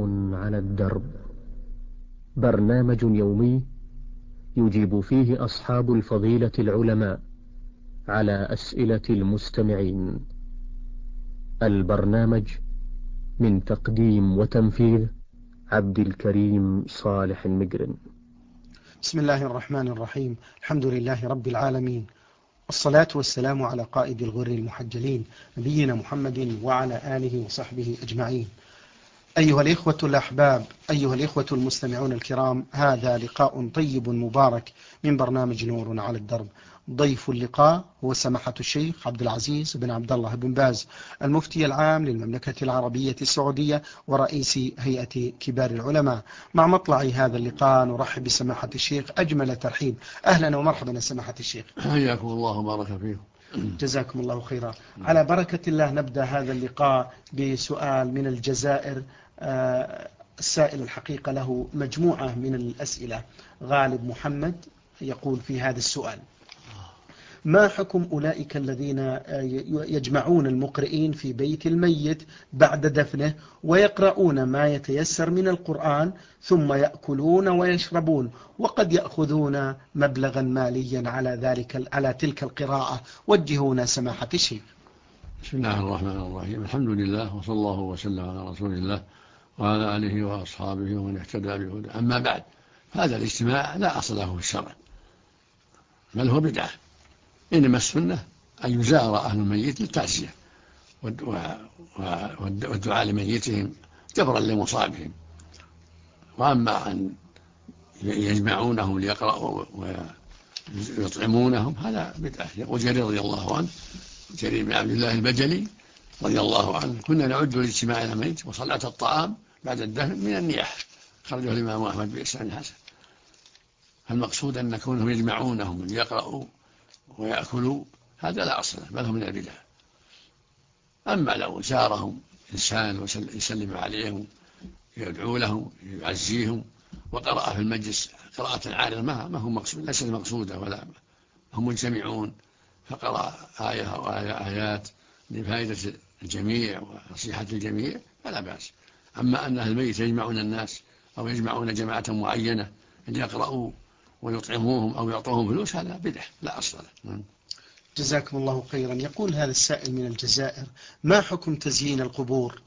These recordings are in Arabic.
على الدرب، برنامج يومي يجيب فيه أصحاب الفضيلة العلماء على أسئلة المستمعين. البرنامج من تقديم وتنفيذ عبد الكريم صالح المقرن. بسم الله الرحمن الرحيم. الحمد لله رب العالمين، والصلاة والسلام على قائد الغر المحجلين نبينا محمد وعلى آله وصحبه أجمعين. أيها الإخوة الأحباب، أيها الإخوة المستمعون الكرام، هذا لقاء طيب مبارك من برنامج نور على الدرب. ضيف اللقاء هو سماحة الشيخ عبد العزيز بن عبد الله بن باز، المفتي العام للمملكة العربية السعودية ورئيس هيئة كبار العلماء. مع مطلع هذا اللقاء نرحب بسماحة الشيخ أجمل ترحيب. أهلا ومرحبا يا سماحة الشيخ. حياكم الله وبارك فيكم. جزاكم الله خيرا. على بركة الله نبدأ هذا اللقاء بسؤال من الجزائر. السائل الحقيقة له مجموعة من الأسئلة. غالب محمد يقول في هذا السؤال: ما حكم أولئك الذين يجمعون المقرئين في بيت الميت بعد دفنه ويقرؤون ما يتيسر من القرآن ثم يأكلون ويشربون وقد يأخذون مبلغا ماليا على تلك القراءة؟ وجهونا سماحة الشيخ. بسم الله الرحمن الرحيم. الحمد لله وصلى الله وسلم على رسول الله وعلى آله وأصحابه ومن اهتدى بهداه. أما بعد، هذا الاجتماع لا أصل له في الشرع، بل هو بدعة. إنما السنة أن يزار أهل الميت للتعزية والدعاء لميتهم جبرا لمصابهم. وأما أن يجمعونهم ليقرأوا ويطعمونهم هذا بدعة. يقول جرير رضي الله عنه، جرير بن عبد الله البجلي رضي الله عنه: كنا نعد الاجتماع إلى الميت وصلاة الطعام بعد الدفن من النياحة. خرجه الإمام أحمد بإسناد حسن. فالمقصود أن كونهم يجمعونهم ليقرأوا ويأكلوا هذا لا أصل له، بل هو من البدع. أما لو زارهم إنسان ويسلم عليهم يدعو لهم يعزيهم وقرأ في المجلس قراءة عارضة ما هو مقصود، ليس المقصودة، ولا هم مجتمعون فقرأ آية أو آيات لفائدة الجميع ونصيحة الجميع فلا بأس. أما أن أهل الميت يجمعون الناس أو يجمعون جماعة معينة أن يقرأوا ويطعموهم أو يعطوهم فلوس هذا بدعة لا أصل له. جزاكم الله خيرا. يقول هذا السائل من الجزائر: ما حكم تزيين القبور؟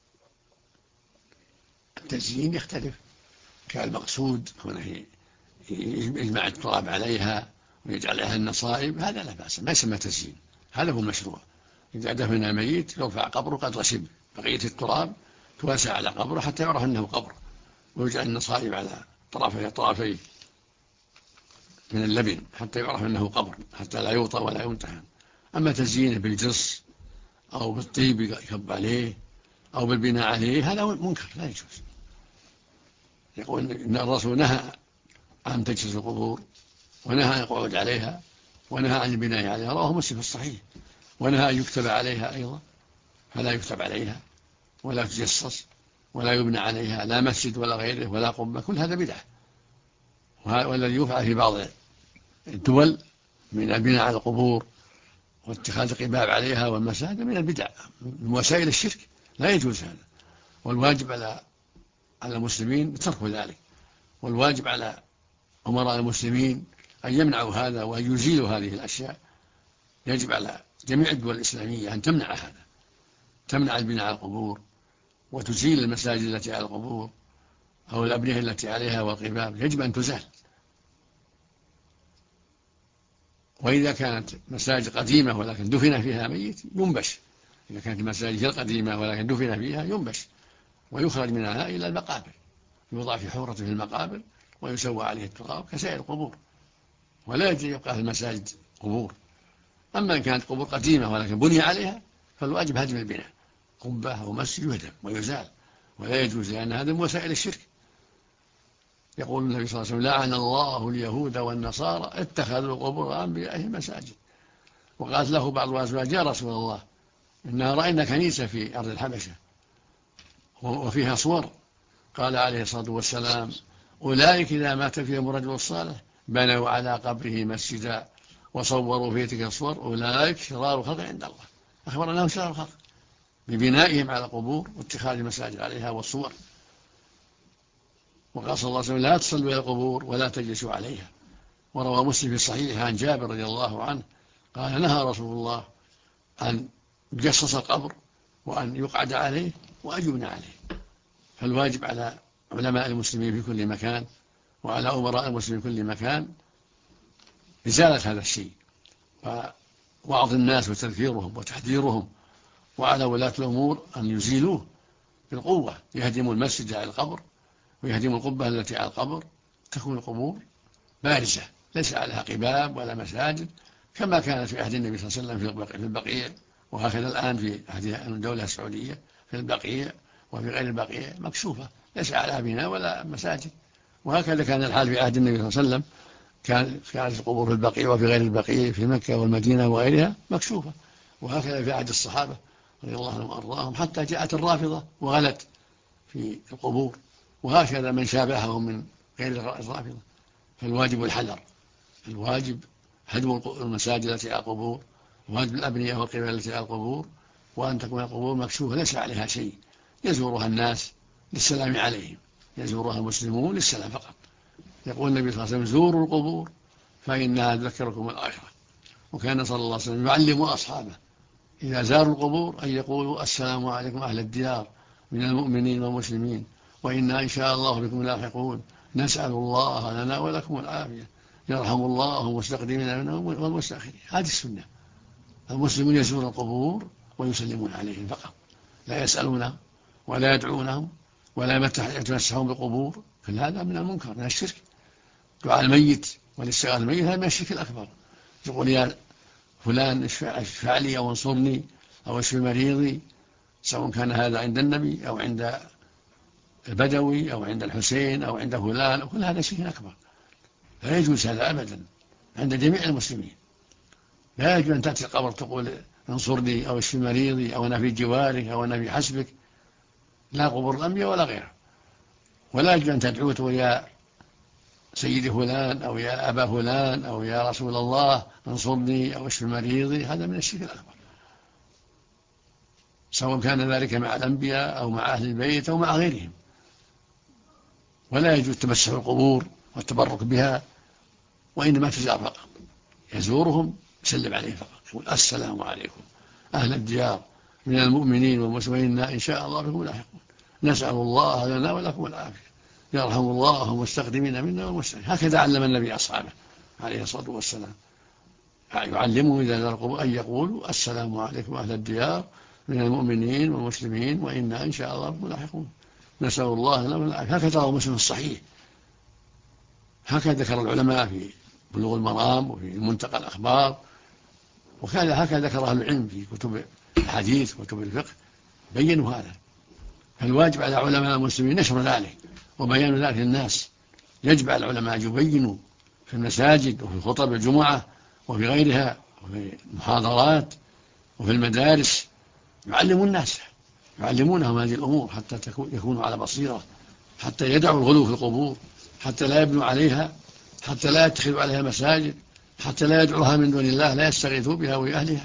التزيين يختلف. كان المقصود هنا يجمع التراب عليها ويجعل عليها النصائب هذا لا بأس، ما يسمى تزيين، هذا هو المشروع. إذا دفن الميت يرفع قبره قدر شبر، بقية التراب توسع على قبره حتى يعرف أنه قبر، ويجعل النصائب على طرفيه من اللبن حتى يعرف أنه قبر، حتى لا يوطى ولا يمتحن. أما تزيينه بالجص أو بالطيب يكب عليه أو بالبناء عليه هذا منكر لا يجوز. يقول إن الرسول نهى عن تجسس القبور ونهى أن يقعد عليها ونهى عن البناء عليها، رواه مسلم في الصحيح. ونهى أن يكتب عليها أيضا، فلا يكتب عليها ولا تجسس ولا يبنى عليها لا مسجد ولا غيره ولا قبة، كل هذا بدعة. والذي يفعل في بعض الدول من البناء على القبور واتخاذ القباب عليها والمساجد من البدع من وسائل الشرك، لا يجوز هذا. والواجب على المسلمين ترك ذلك، والواجب على أمراء المسلمين أن يمنعوا هذا وأن يزيلوا هذه الأشياء. يجب على جميع الدول الإسلامية أن تمنع هذا، تمنع البناء على القبور وتزيل المساجد التي على القبور أو الأبنية التي عليها والقباب، يجب أن تزال. وإذا كانت مساجد قديمة ولكن دفن فيها ميت ينبش. إذا كانت المساجد القديمة ولكن دفن فيها ينبش ويخرج منها إلى المقابر، يوضع في حفرة في المقابر ويسوى عليه التراب كسائر القبور، ولا يجب يبقى في المساجد قبور. أما إن كانت قبور قديمة ولكن بني عليها فالواجب هدم البناء، قبة أو مسجد يهدم ويزال، ولا يجوز، لأن هذا من وسائل الشرك. يقول النبي صلى الله عليه وسلم: لعن الله اليهود والنصارى اتخذوا قبور أنبيائهم مساجد. وقالت له بعض أزواجه: يا رسول الله إنها رأينا كنيسة في أرض الحبشة وفيها صور. قال عليه الصلاة والسلام: أولئك إذا مات فيهم الرجل الصالح بنوا على قبره مسجدا وصوروا في تلك الصور، أولئك شرار الخلق عند الله. أخبر أنهم شرار الخلق ببنائهم على قبور واتخاذ المساجد عليها والصور. وقال صلى الله عليه وسلم لا تصلوا إلى القبور ولا تجلسوا عليها. وروى مسلم في الصحيح عن جابر رضي الله عنه قال نهى رسول الله أن يجصص القبر وأن يقعد عليه وأن يبنى عليه. فالواجب على علماء المسلمين في كل مكان وعلى أمراء المسلمين في كل مكان إزالة هذا الشيء ووعظ الناس وتذكيرهم وتحذيرهم، وعلى ولاة الأمور أن يزيلوه بالقوة، يهدموا المسجد على القبر ويهدموا القبة التي على القبر، تكون القبور بارزة ليس عليها قباب ولا مساجد كما كانت في عهد النبي صلى الله عليه وسلم في البقيع، وهكذا الآن في عهد الدولة السعودية في البقيع وفي غير البقيع مكشوفة ليس عليها بناء ولا مساجد. وهكذا كان الحال في عهد النبي صلى الله عليه وسلم، كانت القبور في البقيع وفي غير البقيع في مكة والمدينة وغيرها مكشوفة. وهكذا في عهد الصحابة رضي الله عنهم وأرضاهم حتى جاءت الرافضة وغلت في القبور، وهكذا من شابههم من غير الرافضة. فالواجب الحذر، الواجب هدم المساجد التي على القبور وهدم الأبنية والقبال التي على القبور، وأن تكون القبور مكشوفة ليس عليها شيء يزورها الناس للسلام عليهم، يزورها المسلمون للسلام فقط. يقول النبي صلى الله عليه وسلم زوروا القبور فإنها تذكركم الآخرة. وكان صلى الله عليه وسلم يعلم أصحابه إذا زاروا القبور أن يقولوا السلام عليكم أهل الديار من المؤمنين والمسلمين وإنا إن شاء الله بكم لاحقون، نسأل الله لنا ولكم العافية، يرحم الله المستقدمين منهم والمستأخرين. هذه السنة، المسلمون يزورون القبور ويسلمون عليهم فقط، لا يسألونهم ولا يدعونهم ولا يتمسحون بالقبور، كل هذا من المنكر من الشرك. دعاء الميت والاستغاثة الميت هذا من الشرك الأكبر، يقول يا فلان اشفع لي أو انصرني أو اشف مريضي، سواء كان هذا عند النبي أو عند البدوي أو عند الحسين أو عند فلان، كل هذا شرك أكبر، لا يجوز هذا أبدا عند جميع المسلمين. لا يجوز أن تأتي القبر تقول انصرني أو اشف مريضي أو أنا في جوارك أو أنا في حسبك، لا قبور الأنبياء ولا غيره. ولا يجوز أن تدعو تقول يا سيدي فلان أو يا أبا فلان أو يا رسول الله انصرني أو اشف مريضي، هذا من الشرك الأكبر، سواء كان ذلك مع الأنبياء أو مع أهل البيت أو مع غيرهم. ولا يجوز تمسح القبور والتبرك بها، وإنما تزار فقط، يزورهم يسلم عليهم فقط، يقول السلام عليكم أهل الديار من المؤمنين والمسلمين إن شاء الله بكم لاحقون، نسأل الله لنا ولكم العافية، يرحم الله المستقدمين منا والمستقدمين. هكذا علم النبي أصحابه عليه الصلاة والسلام، يعلمهم إذا زار القبور أن يقولوا السلام عليكم أهل الديار من المؤمنين والمسلمين وإنا إن شاء الله بكم لاحقون، نسأل الله لنا والعافية. هكذا روى مسلم الصحيح، هكذا ذكر العلماء في بلوغ المرام وفي منتقى الأخبار، هكذا ذكر أهل العلم في كتب الحديث وكتب الفقه، بينوا هذا. فالواجب على علماء المسلمين نشر ذلك وبيان ذلك للناس، يجب على العلماء أن يبينوا في المساجد وفي خطب الجمعة وفي غيرها وفي المحاضرات وفي المدارس، يعلموا الناس، يعلمونهم هذه الأمور حتى يكونوا على بصيرة، حتى يدعوا الغلو في القبور، حتى لا يبنوا عليها، حتى لا يتخذوا عليها مساجد، حتى لا يدعوها من دون الله، لا يستغيثوا بها وأهلها.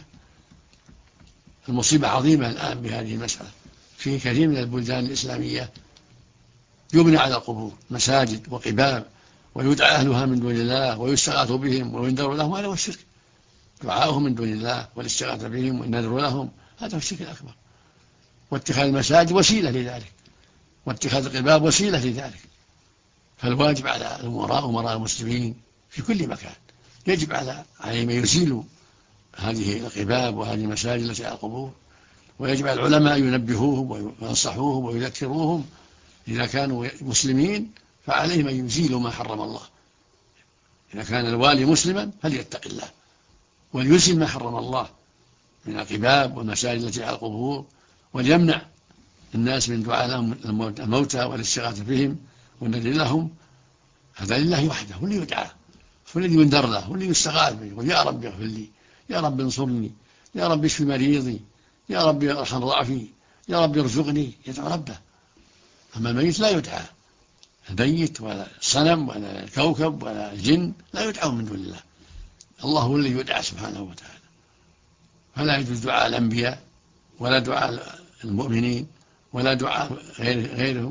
المصيبة عظيمة الآن بهذه المسألة، في كثير من البلدان الإسلامية يبنى على القبور مساجد وقباب ويدعى أهلها من دون الله ويستغاث بهم وينذر لهم، هذا هو الشرك، دعاؤهم من دون الله والاستغاثة بهم والنذر لهم، هذا هو الشرك الأكبر. واتخاذ المساجد وسيلة لذلك، واتخاذ القباب وسيلة لذلك. فالواجب على أمراء المسلمين في كل مكان، يجب عليهم أن يزيلوا هذه القباب وهذه المساجد التي على القبور، ويجب على العلماء ينبهوهم وينصحوهم ويذكروهم. إذا كانوا مسلمين فعليهم أن يزيلوا ما حرم الله، إذا كان الوالي مسلما فليتق الله وليزيل ما حرم الله من القباب والمساجد التي على القبور، وليمنع الناس من دعاء الموتى والاستغاثة بهم والنذر لهم. هذا لله وحده، هو اللي يدعى، هو الذي ينذر له، هو اللي يستغاث به، يقول يا رب اغفر لي، يا رب انصرني، يا رب اشف مريضي، يا رب ارحم ضعفي، يا رب ارزقني، يدعو ربه. أما الميت لا يدعى، الميت ولا الصنم ولا الكوكب ولا الجن لا يدعون من دون الله، الله هو الذي يدعى سبحانه وتعالى. فلا يجوز دعاء الأنبياء ولا دعاء المؤمنين ولا دعاء غيرهم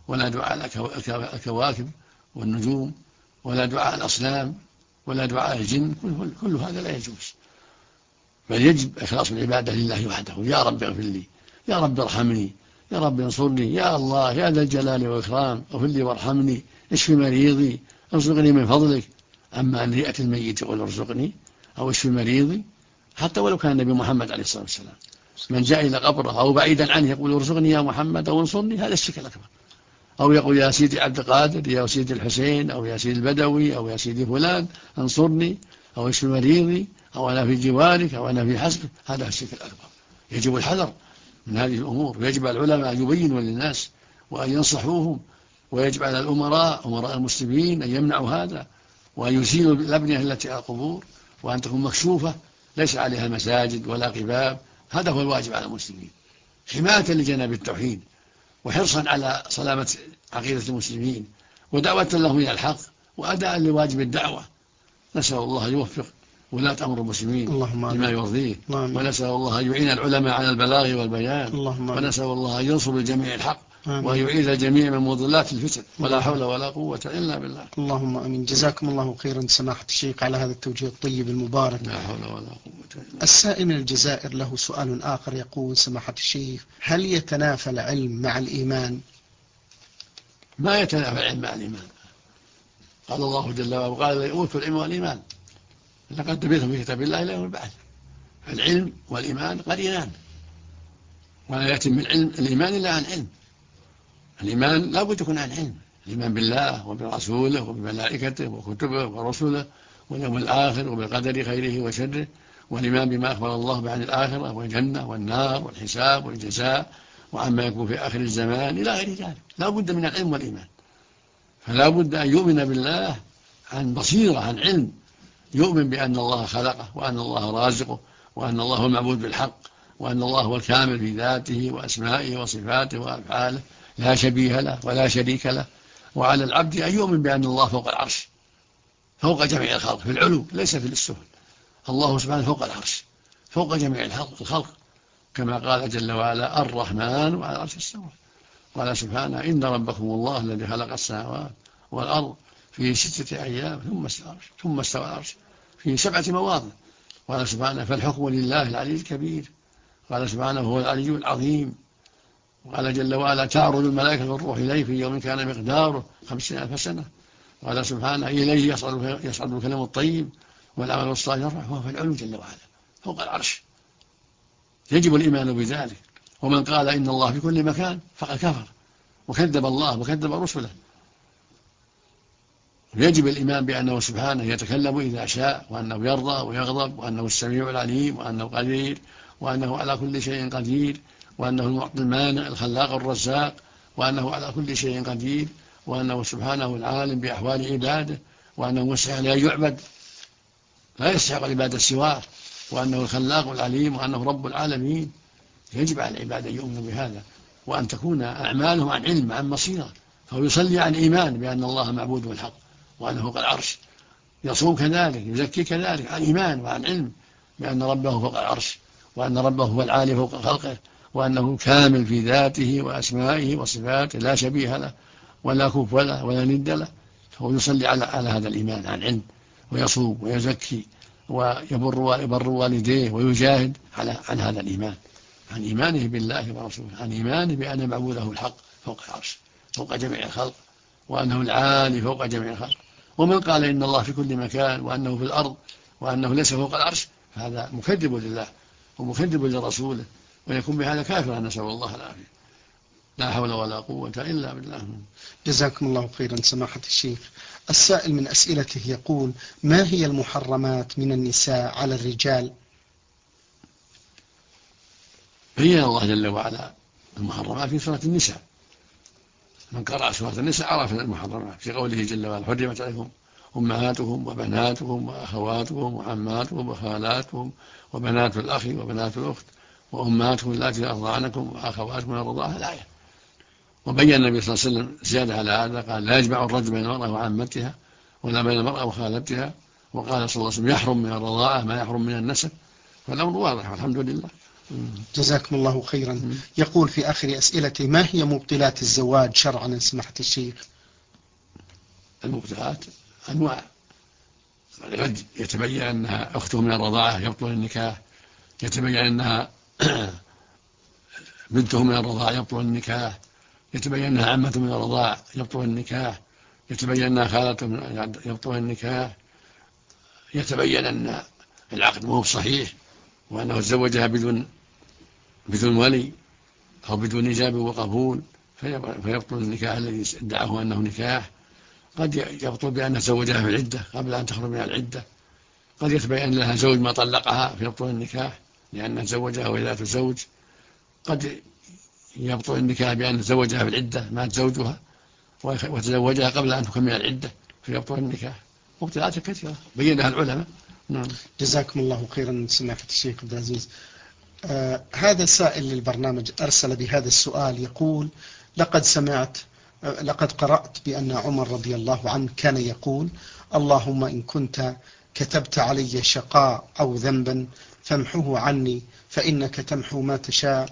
ولا دعاء الكواكب والنجوم، ولا دعاء الأصنام، ولا دعاء الجن، كل هذا لا يجوز. بل يجب إخلاص العبادة لله وحده. يا رب اغفر لي، يا رب ارحمني، يا رب انصرني، يا الله يا ذا الجلال والإكرام اغفر لي وارحمني، اشف مريضي، ارزقني من فضلك. أما أن يأتي الميت يقول ارزقني أو اشف مريضي، حتى ولو كان النبي محمد عليه الصلاة والسلام من جاء إلى قبره أو بعيدا عنه يقول ارزقني يا محمد أو انصرني، هذا الشرك الأكبر. أو يقول يا سيدي عبد القادر، يا سيدي الحسين، أو يا سيدي البدوي، أو يا سيدي فلان انصرني أو اشف مريضي، أو أنا في جوارك، أو أنا في حسبك، هذا الشرك الأكبر. يجب الحذر من هذه الأمور، ويجب على العلماء أن يبينوا للناس وأن ينصحوهم، ويجب على أمراء المسلمين أن يمنعوا هذا، وأن يزيلوا الأبنية التي على القبور، وأن تكون مكشوفة ليس عليها مساجد ولا قباب. هذا هو الواجب على المسلمين، حماية لجناب التوحيد، وحرصا على سلامة عقيدة المسلمين، ودعوة لهم إلى الحق، وأداء لواجب الدعوة. نسأل الله يوفق ولاة أمر المسلمين لما يرضيه، ونسأل الله أن يعين العلماء على البلاغ والبيان، ونسأل الله أن ينصر للجميع الحق، وأن يعيذ الجميع من مضلات الفتن، ولا حول ولا قوة إلا بالله. اللهم أمين. جزاكم الله خيرا سماحة الشيخ على هذا التوجيه الطيب المبارك. لا حول ولا قوة إلا بالله. السائل من الجزائر له سؤال آخر يقول: سماحة الشيخ، هل يتنافى العلم مع الإيمان؟ ما يتنافى العلم مع الإيمان. قال الله جل وعلا: وقال أوتوا العلم والإيمان لقد لبثتم في كتاب الله إلى يوم البعث. فالعلم والإيمان قرينان، ولا يتم الإيمان إلا عن علم. الإيمان لا بد يكون عن علم، الإيمان بالله وبرسوله وبملائكته وكتبه ورسله واليوم الآخر وبالقدر خيره وشره، والإيمان بما أخبر الله به عن الآخرة والجنة والنار والحساب والجزاء وعما يكون في آخر الزمان إلى غير ذلك. لا بد من العلم والإيمان. فلا بد أن يؤمن بالله عن بصيرة، عن علم، يؤمن بأن الله خلقه، وأن الله رازقه، وأن الله هو المعبود بالحق، وأن الله هو الكامل في ذاته وأسمائه وصفاته وأفعاله، لا شبيه له ولا شريك له. وعلى العبد أن يؤمن بأن الله فوق العرش، فوق جميع الخلق، في العلو ليس في السفل. الله سبحانه فوق العرش، فوق جميع الخلق، كما قال جل وعلا: الرحمن وعلى العرش استوى. قال سبحانه: إن ربكم الله الذي خلق السماوات والأرض في 6 أيام ثم استوى العرش في 7 مواضع. قال سبحانه: فالحكم لله العلي الكبير. قال سبحانه: هو العلي العظيم. وقال جل وعلا: تعرج الملائكة والروح إليه في يوم كان مقداره 50,000 سنة. قال سبحانه: إليه يصعد الكلم الطيب والعمل الصالح يرفعه. هو في العلو جل وعلا فوق العرش. يجب الإيمان بذلك. ومن قال إن الله في كل مكان فقد كفر وكذب الله وكذب رسله. يجب الإيمان بأنه سبحانه يتكلم إذا شاء، وأنه يرضى ويغضب، وأنه السميع العليم، وأنه قدير، وأنه على كل شيء قدير، وأنه المعطي المانع الخلاق الرزاق، وأنه على كل شيء قدير، وأنه سبحانه العالم بأحوال عباده، وأنه مستحق لا يعبد، لا يستحق العبادة سواه، وأنه الخلاق العليم، وأنه رب العالمين. يجب على العباد أن يؤمنوا بهذا، وأن تكون أعمالهم عن علم عن بصيرة. فهو يصلي عن إيمان بأن الله معبود بالحق وأنه فوق العرش، يصوم كذلك، يزكي كذلك عن إيمان وعن علم بأن ربه فوق العرش، وأن ربه هو العالي فوق خلقه، وأنه كامل في ذاته وأسمائه وصفاته، لا شبيه له ولا كفو له ولا ند له. فهو يصلي على هذا الإيمان عن علم، ويصوم ويزكي ويبر والديه ويجاهد عن هذا الإيمان، عن إيمانه بالله ورسوله، عن إيمانه بأن معبوده الحق فوق العرش فوق جميع الخلق، وأنه العالي فوق جميع الخلق. ومن قال إن الله في كل مكان وأنه في الأرض وأنه ليس فوق العرش فهذا مكذب لله ومكذب لرسوله، ويكون بهذا كافرا، نسأل الله العافية. لا حول ولا قوة إلا بالله. جزاكم الله خيرا سماحة الشيخ. السائل من أسئلته يقول: ما هي المحرمات من النساء على الرجال؟ بين الله جل وعلا المحرمات في سورة النساء. من قرأ سورة النساء عرف المحرمات في قوله جل وعلا: حرمت عليكم أمهاتهم وبناتهم وأخواتهم وعماتهم وخالاتهم وبنات الأخ وبنات الأخت وأمهاتهم التي أرضعنكم وأخواتكم من الرضاعة. الآية. وبين النبي صلى الله عليه وسلم زيادة على هذا، قال: لا يجمع الرجل بين المرأة وعمتها ولا بين المرأة وخالتها. وقال صلى الله عليه وسلم: يحرم من الرضاعة ما يحرم من النسب. فالأمر واضح والحمد لله. جزاكم الله خيرا. يقول في آخر أسئلته: ما هي مبطلات الزواج شرعا سماحة الشيخ؟ المبطلات أنواع، قد يتبين أنها أخته من الرضاعة يبطل النكاح، يتبين أنها بنته من الرضاعة يبطل النكاح، يتبين أنها عمة من الرضاعة يبطل النكاح، يتبين أنها خالته يبطل النكاح، يتبين أن العقد ما هو صحيح وأنه تزوجها بدون ولي أو بدون إجابة وقبول فيبطل النكاح الذي ادعاه أنه نكاح. قد يبطل بأنه تزوجها في العدة قبل أن تخرج من العدة. قد يتبين لها زوج ما طلقها فيبطل النكاح لأنه تزوجها وهي لا تزوج. قد يبطل النكاح بأن تزوجها في العدة مات زوجها وتزوجها قبل أن تكمل العدة فيبطل النكاح. مبطلات كثيرة بينها العلماء. نعم. جزاكم الله خيرا سماحة الشيخ عبد العزيز. هذا سائل للبرنامج أرسل بهذا السؤال يقول: لقد قرأت بأن عمر رضي الله عنه كان يقول: اللهم إن كنت كتبت علي شقاء أو ذنبا فامحه عني فإنك تمحو ما تشاء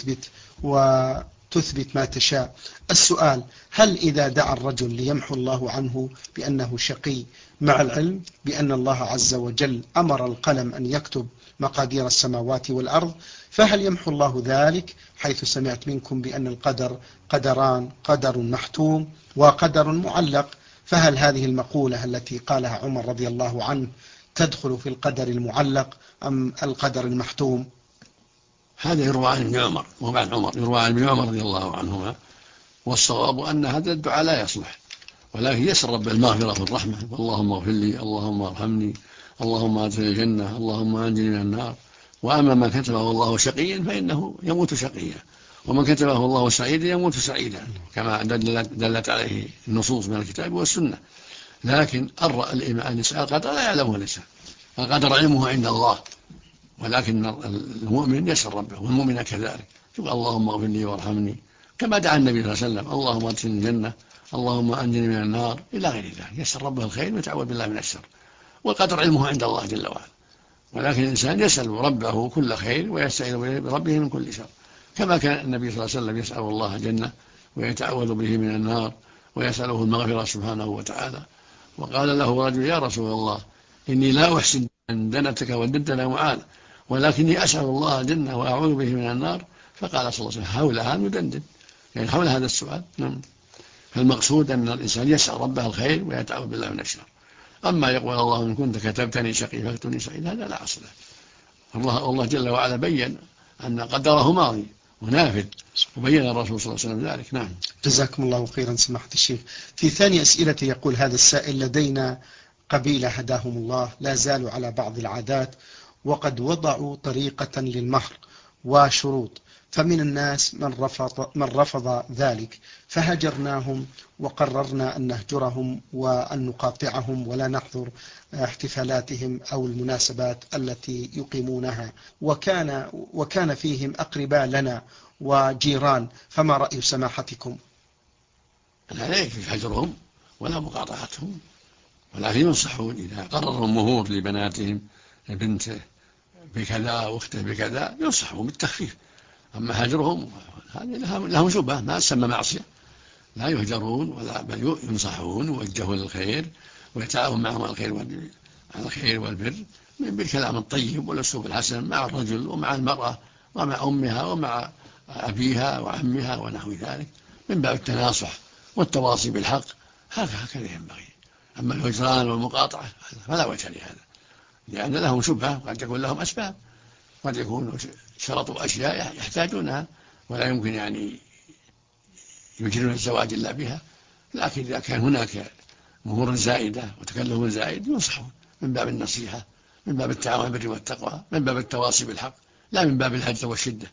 وتثبت ما تشاء. السؤال: هل إذا دعا الرجل ليمحو الله عنه بأنه شقي مع العلم بأن الله عز وجل أمر القلم أن يكتب مقادير السماوات والأرض، فهل يمحو الله ذلك؟ حيث سمعت منكم بأن القدر قدران: قدر محتوم وقدر معلق، فهل هذه المقولة التي قالها عمر رضي الله عنه تدخل في القدر المعلق أم القدر المحتوم؟ هذا يروى عن ابن عمر وبعد عمر يروى عن ابن عمر رضي الله عنهما، والصواب أن هذا الدعاء لا يصلح، ولكن يسأل رب المغفرة والرحمة: اللهم اغفر لي، اللهم ارحمني، اللهم ادخلني الجنة، اللهم أنجني من النار. وأما من كتبه الله شقيا فإنه يموت شقيا، ومن كتبه الله سعيدا يموت سعيدا، كما دلت عليه النصوص من الكتاب والسنة. لكن الإيمان القدر لا يعلمه الإنسان، القدر علمه عند الله، ولكن المؤمن يسأل ربه والمؤمن كذلك، يقول اللهم اغفر لي وارحمني، كما دعا النبي صلى الله عليه وسلم: اللهم ادخلني الجنة، اللهم أنجني من النار، إلى غير ذلك. يسأل ربه الخير ويتعوذ بالله من الشر، والقدر علمه عند الله جل وعلا. ولكن الإنسان يسأل ربه كل خير ويستعيذ بربه من كل شر، كما كان النبي صلى الله عليه وسلم يسأل الله الجنة ويتعوذ به من النار ويسأله المغفرة سبحانه وتعالى. وقال له رجل: يا رسول الله، إني لا أحسن دنتك وددنا معاذ، ولكني أسأل الله الجنة وأعوذ به من النار. فقال صلى الله عليه وسلم: حولها ندندن، يعني حول هذا السؤال. فالمقصود أن الإنسان يسأل ربه الخير ويتعوذ بالله من الشر. أما يقول اللهم إن كنت كتبتني شقي فاكتبني سعيد، هذا لا أصل له. الله جل وعلا بين أن قدره ماضي ونافذ، وبين الرسول صلى الله عليه وسلم ذلك. نعم. جزاكم الله خيرا سماحة الشيخ. في ثاني أسئلة يقول هذا السائل: لدينا قبيلة هداهم الله لا زالوا على بعض العادات، وقد وضعوا طريقة للمهر وشروط، فمن الناس من رفض ذلك، فهجرناهم وقررنا أن نهجرهم وأن نقاطعهم ولا نحضر احتفالاتهم أو المناسبات التي يقيمونها، وكان فيهم أقرباء لنا وجيران، فما رأي سماحتكم؟ لا يكفي هجرهم ولا مقاطعتهم، ولكن ينصحون إذا قرروا المهور لبناتهم، بنته بكذا واخته بكذا، ينصحون بالتخفيف. أما هجرهم هذه لهم شبهة ما تسمى معصية، لا يهجرون ولا بل ينصحون ويوجهون للخير ويتعاون معهم على الخير والبر بالكلام الطيب والأسلوب الحسن مع الرجل ومع المرأة ومع أمها ومع أبيها وعمها ونحو ذلك، من باب التناصح والتواصي بالحق، هكذا ينبغي. أما الهجران والمقاطعة فلا وجه لهذا، لأن لهم شبهة، قد يكون لهم أسباب، قد يكون شرطوا أشياء يحتاجونها ولا يمكن يعني يجرون الزواج إلا بها. لكن إذا كان هناك مهور زائدة وتكلف زائد ينصحون من باب النصيحة، من باب التعاون بالبر والتقوى، من باب التواصي بالحق، لا من باب الهجر والشدة.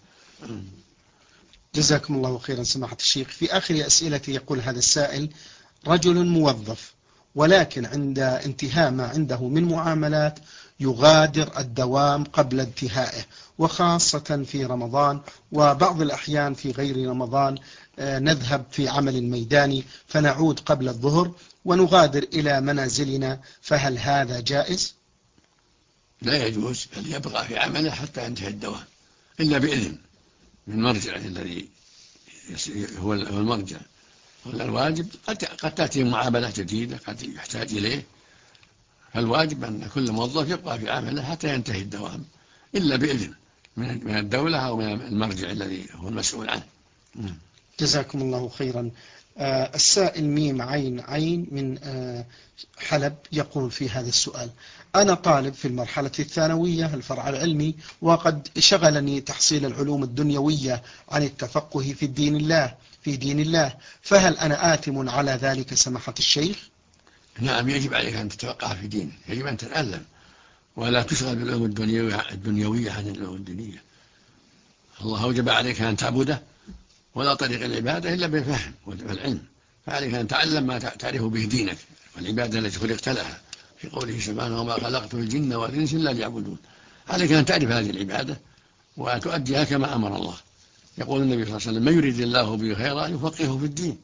جزاكم الله خيرا سماحة الشيخ. في آخر أسئلة يقول هذا السائل: رجل موظف ولكن عند انتهاء ما عنده من معاملات يغادر الدوام قبل انتهائه، وخاصة في رمضان، وبعض الأحيان في غير رمضان نذهب في عمل ميداني فنعود قبل الظهر ونغادر إلى منازلنا، فهل هذا جائز؟ لا يجوز، بل يبقى في عمله حتى ينتهي الدوام. إلا بإذن من مرجع الذي هو المرجع. الواجب قد تأتي معاملة جديدة قد يحتاج إليه، فالواجب أن كل موظف يبقى في عمله حتى ينتهي الدوام إلا بإذن من الدولة أو من المرجع الذي هو المسؤول عنه. جزاكم الله خيرا. السائل ميم عين عين من حلب يقول في هذا السؤال: أنا طالب في المرحلة الثانوية الفرع العلمي، وقد شغلني تحصيل العلوم الدنيوية عن التفقه في دين الله، فهل أنا آثم على ذلك سماحة الشيخ؟ نعم، يجب عليك أن تتفقه في دينك، يجب أن تتعلم ولا تشغل بالعلوم الدنيوية عن العلوم الدينية. الله أوجب عليك أن تعبده، ولا طريق العبادة إلا بالفهم والعلم، فعليك أن تعلم ما تعرف به دينك والعبادة التي خلقت لها، في قوله سبحانه: وما خلقت الجن والإنس إلا ليعبدون. عليك أن تعرف هذه العبادة وتؤديها كما أمر الله. يقول النبي صلى الله عليه وسلم: من يريد الله به خيرا يفقهه في الدين.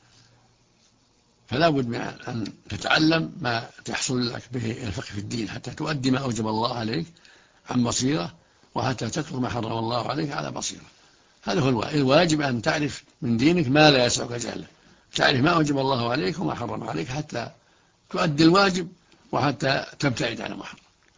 فلا بد من أن تتعلم ما تحصل لك به الفقه في الدين حتى تؤدي ما أوجب الله عليك عن بصيرة، وحتى تترك ما حرم الله عليك على بصيرة. هذا هو الواجب، أن تعرف من دينك ما لا يسعك جهله، تعرف ما أوجب الله عليك وما حرم عليك حتى تؤدي الواجب وحتى تبتعد عن المحرم.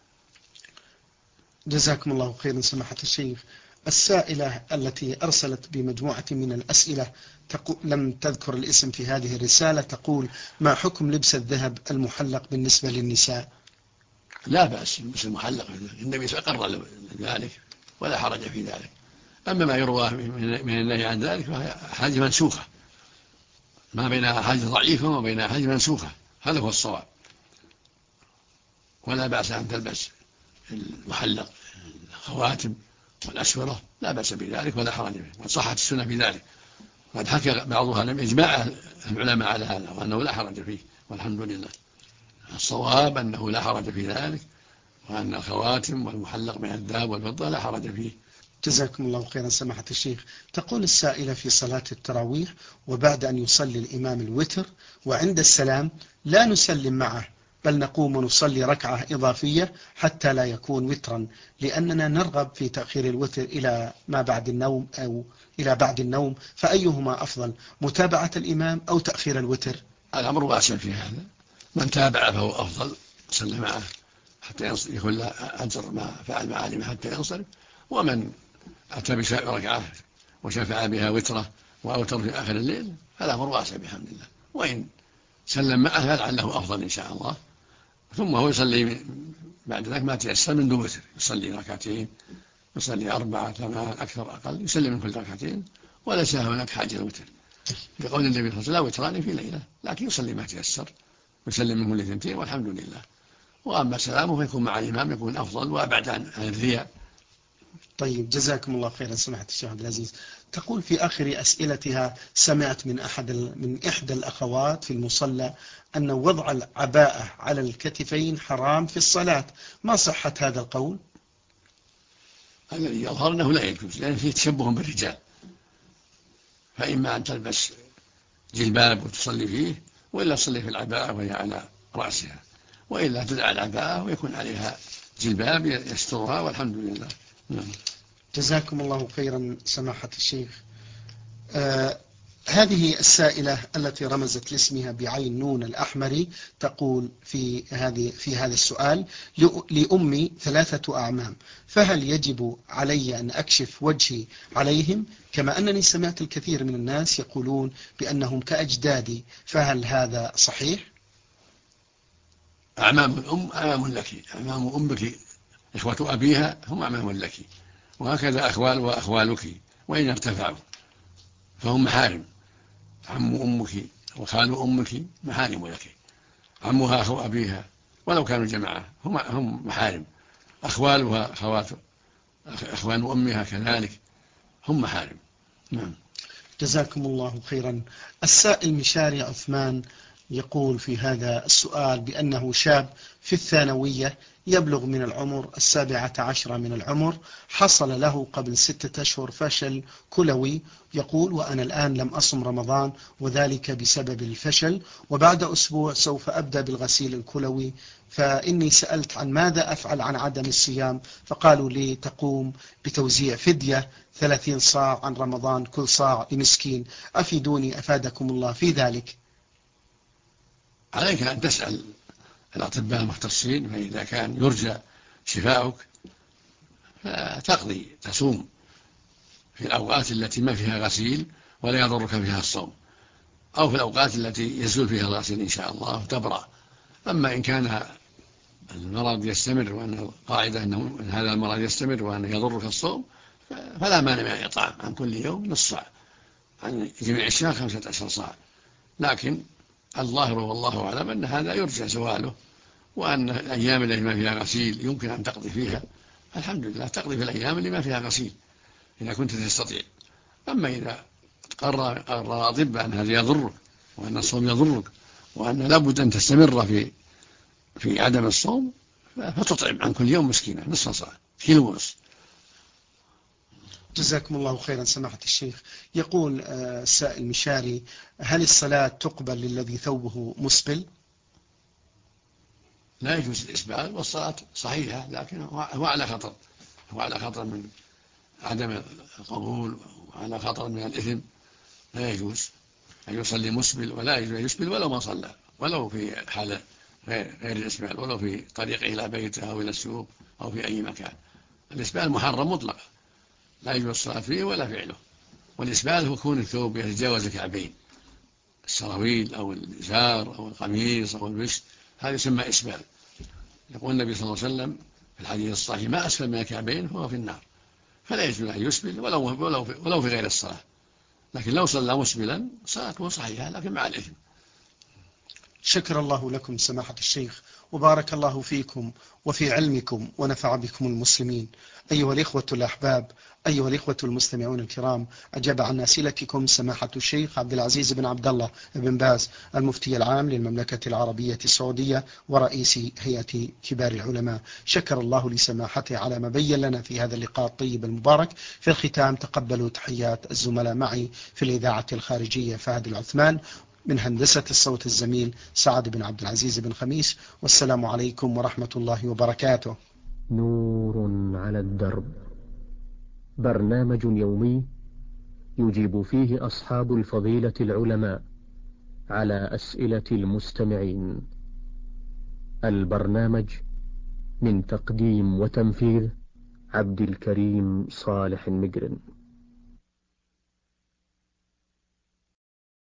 جزاكم الله خيرا سماحة الشيخ. السائلة التي أرسلت بمجموعة من الأسئلة لم تذكر الاسم في هذه الرسالة، تقول: ما حكم لبس الذهب المحلق بالنسبة للنساء؟ لا بأس لبس المحلق، النبي أقر ذلك ولا حرج في ذلك. أما ما يروى من النهي عن ذلك فهي حاجة منسوخة، ما بينها حاجة ضعيفة وما بينها حاجة منسوخة، هذا هو الصواب. ولا بأس أن تلبس المحلق الخواتم والأسورة، لا بأس بذلك ولا حرج به، وصحت السنة بذلك. قد حكى بعضها لم إجماع العلماء على هذا وأنه لا حرج فيه، والحمد لله. الصواب أنه لا حرج في ذلك، وأن الخواتم والمحلق من الذهب والفضة لا حرج فيه. جزاكم الله خيرا سماحة الشيخ. تقول السائلة: في صلاة التراويح وبعد أن يصلي الإمام الوتر وعند السلام لا نسلم معه، بل نقوم ونصلي ركعة إضافية حتى لا يكون وترا، لأننا نرغب في تأخير الوتر إلى ما بعد النوم أو إلى بعد النوم، فأيهما أفضل، متابعة الإمام أو تأخير الوتر؟ الأمر واسع في هذا، من تابع فهو أفضل، صلى معه حتى يكون له أجر ما فعل معالمه حتى ينصرف، ومن أتى بركعة وشفع بها وتره وأوتر في آخر الليل فالأمر واسع بحمد الله. وإن سلم معه فلعله أفضل إن شاء الله، ثم هو يصلي بعد ذلك ما تيسر من دون وتر، يصلي ركعتين، يصلي 4 8 أكثر أقل، يسلم من كل ركعتين، وليس هناك حاجة الوتر، بقول النبي صلى الله عليه وسلم: لا وتران في ليلة، لكن يصلي ما تيسر، يسلم من كل 2 والحمد لله. وأما سلامه فيكون مع الإمام يكون أفضل وأبعد عن الرياء. طيب جزاكم الله خيرا سماحة الشيخ عبد العزيز. تقول في آخر أسئلتها: سمعت من إحدى الأخوات في المصلى أن وضع العباءة على الكتفين حرام في الصلاة، ما صحة هذا القول؟ الذي يظهر أنه لا يجوز، لأن فيه تشبه بالرجال، فإما أن تلبس جلباب وتصلي فيه، وإلا تصلي في العباءة وهي على رأسها، وإلا تدع العباءة ويكون عليها جلباب يسترها، والحمد لله. جزاكم الله خيرا سماحة الشيخ. هذه السائلة التي رمزت لاسمها بعين نون الأحمري تقول في هذا السؤال: لأمي 3 أعمام، فهل يجب علي أن أكشف وجهي عليهم؟ كما أنني سمعت الكثير من الناس يقولون بأنهم كأجدادي، فهل هذا صحيح؟ أعمام الأم أعمام لك، أعمام أمك إخوة أبيها هم أعمام لك، وهكذا أخوال وأخوالك وإن ارتفعوا فهم محارم. عم أمك وخال أمك محارم لك، عمها أخو أبيها ولو كانوا جماعة هم محارم، أخوالها أخوان أمها كذلك هم محارم. نعم. جزاكم الله خيرا. السائل مشاري عثمان يقول في هذا السؤال بأنه شاب في الثانوية يبلغ من العمر 17 من العمر، حصل له قبل 6 أشهر فشل كلوي، يقول: وأنا الآن لم أصم رمضان وذلك بسبب الفشل، وبعد أسبوع سوف أبدأ بالغسيل الكلوي، فإني سألت عن ماذا أفعل عن عدم الصيام، فقالوا لي تقوم بتوزيع فدية 30 صاع عن رمضان، كل صاع لمسكين. أفيدوني أفادكم الله في ذلك. عليك أن تسأل الأطباء المختصين، فإذا كان يرجى شفاؤك فتقضي تصوم في الأوقات التي ما فيها غسيل ولا يضرك فيها الصوم، أو في الأوقات التي يزول فيها الغسيل إن شاء الله تبرأ. أما إن كان المرض يستمر، وأن القاعدة أن هذا المرض يستمر وأنه يضرك الصوم، فلا مانع من الإطعام عن كل يوم نصف صاع، عن جميع الشهر 15 صاع. لكن الظاهر والله أعلم أن هذا يرجى زواله، وأن الأيام التي ما فيها غسيل يمكن أن تقضي فيها، الحمد لله تقضي في الأيام اللي ما فيها غسيل إذا كنت تستطيع. أما إذا قرر الأطباء أن هذا يضرك وأن الصوم يضرك وأن لابد أن تستمر في عدم الصوم، فتطعم عن كل يوم مسكينة نصف صاع، كيلو ونصف. جزاكم الله خيرا سماحة الشيخ. يقول السائل مشاري: هل الصلاة تقبل للذي ثوبه مسبل؟ لا يجوز الإسبال، والصلاة صحيحة، لكن هو على خطر، هو على خطر من عدم القبول وعلى خطر من الإثم. لا يجوز أن يصلي مسبل، ولا يجوز أن يسبل ولو ما صلى، ولو في حالة غير الإسبال، ولو في طريقه إلى بيته أو إلى السوق أو في أي مكان. الإسبال محرم مطلقا، لا يجوز الصلاة فيه ولا فعله. والإسبال هو كون الثوب يتجاوز الكعبين، السراويل أو الإزار أو القميص أو البشت، هذا يسمى إسبال. يقول النبي صلى الله عليه وسلم في الحديث الصحيح: ما أسفل من الكعبين فهو في النار. فلا يجوز أن يسبل ولو في غير الصلاة، لكن لو صلى مسبلا صلاته صحيحة لكن مع الإثم. شكر الله لكم سماحة الشيخ، وبارك الله فيكم وفي علمكم ونفع بكم المسلمين. أيها الإخوة الأحباب، أيها الإخوة المستمعون الكرام، أجاب عن أسئلتكم سماحة الشيخ عبد العزيز بن عبد الله بن باز، المفتي العام للمملكة العربية السعودية ورئيس هيئة كبار العلماء. شكر الله لسماحته على ما بين لنا في هذا اللقاء الطيب المبارك. في الختام تقبلوا تحيات الزملاء معي في الإذاعة الخارجية فهد العثمان، من هندسة الصوت الزميل سعد بن عبد العزيز بن خميس، والسلام عليكم ورحمة الله وبركاته. نور على الدرب، برنامج يومي يجيب فيه أصحاب الفضيلة العلماء على أسئلة المستمعين. البرنامج من تقديم وتنفيذ عبد الكريم صالح المقرن.